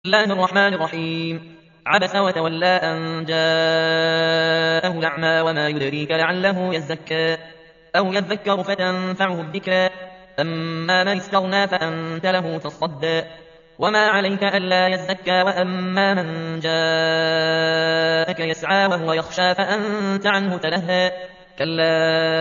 الله الرحمن الرحيم. عبس وتولى أن جاءه الأعمى وما يدريك لعله يزكى أو يذكر فتنفعه الذكرى أما من استغنى فأنت له تصدى وما عليك ألا يزكى وأما من جاءك يسعى وهو يخشى فأنت عنه تلهى كلا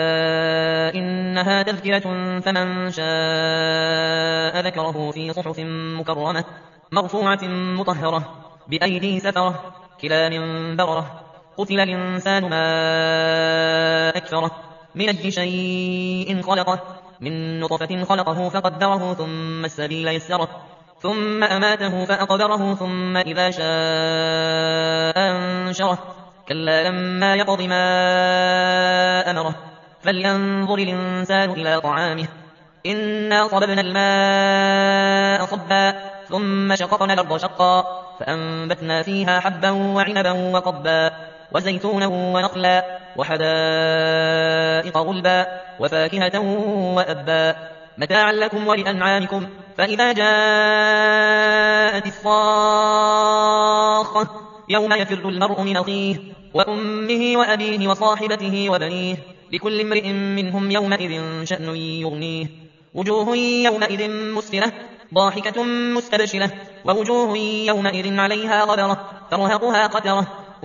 إنها تذكرة فمن شاء ذكره في صحف مكرمة مرفوعة مطهرة بأيدي سفرة كرام بررة قتل الإنسان ما أكفره من أي شيء خلقه من نطفة خلقه فقدره ثم السبيل يسره ثم أماته فأقبره ثم إذا شاء أنشره كلا لما يقض ما أمره فلينظر الإنسان إلى طعامه إنا صببنا الماء صبا ثم شققنا الأرض شقا فأنبتنا فيها حبا وعنبا وقبا وزيتونا ونخلا وحدائق غلبا وفاكهة وأبا متاعا لكم ولأنعامكم فإذا جاءت الصاخة يوم يفر المرء من أخيه وأمه وأبيه وصاحبته وبنيه لكل امرئ منهم يومئذ شأن يغنيه وجوه يومئذ مسفرة ضاحكة مستبشرة ووجوه يومئذ عليها غبرة ترهقها قترة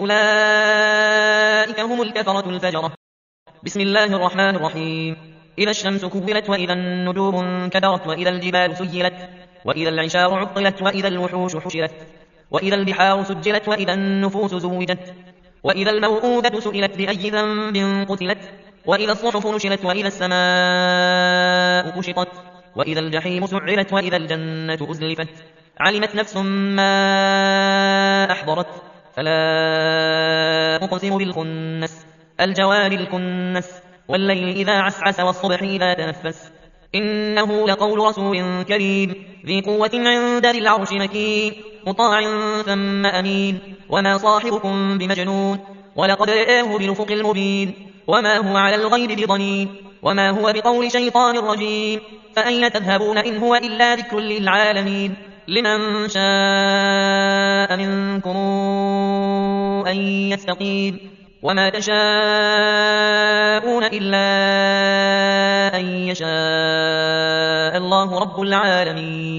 أولئك هم الكفرة الفجرة. بسم الله الرحمن الرحيم. إذا الشمس كبرت وإذا النجوم انكدرت وإذا الجبال سجلت وإذا العشار عطلت وإذا الوحوش حشرت وإذا البحار سجلت وإذا النفوس زوجت وإذا الموءودة سئلت بأي ذنب قتلت وإذا الصحف نشرت وإذا السماء كشطت وإذا الجحيم سعرت وإذا الجنة أزلفت علمت نفس ما أحضرت فلا أقسم بالخنس الجوار الكنس والليل إذا عسعس والصبح إذا تنفس إنه لقول رسول كريم ذي قوة عند ذي العرش مكين مطاع ثم أمين وما صاحبكم بمجنون ولقد رآه بالأفق المبين وما هو على الغيب بضنين وما هو بقول شيطان رجيم فأين تذهبون إن هو إلا ذكر للعالمين لمن شاء منكم أن يستقيم وما تشاءون إلا أن يشاء الله رب العالمين.